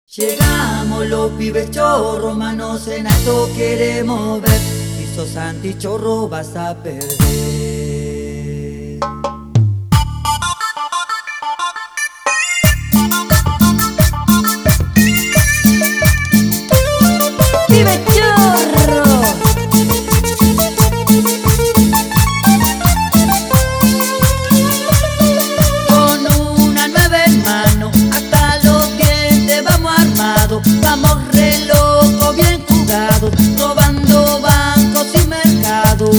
Llegamos los pibes chorros, manos en alto queremos ver. Si sos antichorro vas a perder. ¡Pibe chorro! Con una nueva en mano, hasta los dientes vamos armados. Vamos re locos, bien jugados, robando bancos y mercados.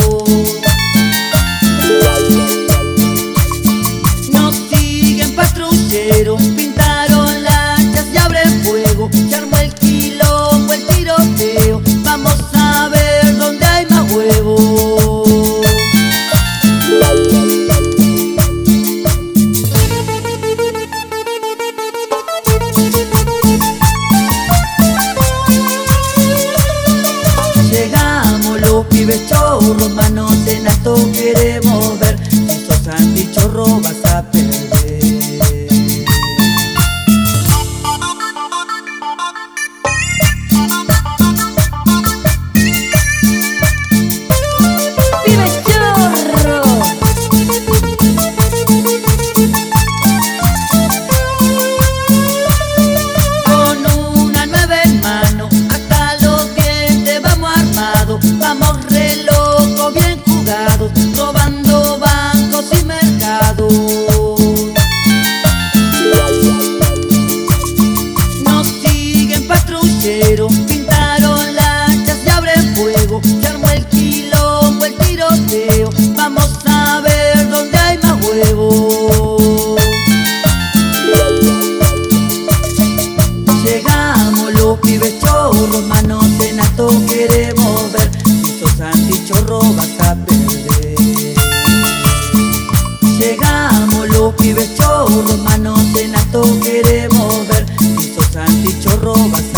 Nos siguen patrulleros, pintaron lanchas y abren fuego. Se armó el quilombo, el tiroteo. Vamos a ver dónde hay más huevos. Llegamos los pibes chorros, manos en alto queremos ver. Si sos antichorro vas a perder. ¡Pibe chorro! Con una nueva en mano, hasta los dientes vamos armados. Vamos re locos, bien jugados, robando bancos y mercados. Nos siguen patrulleros, pintaron lanchas y abren fuego. Se armó el quilombo, el tiroteo. Vamos a ver dónde hay más huevos. Llegamos los pibes chorros, manos en alto queremos ver. Si sos antichorro vas a perder. Llegamos los pibes chorros, manos en alto queremos ver. Si sos antichorro vas a perder.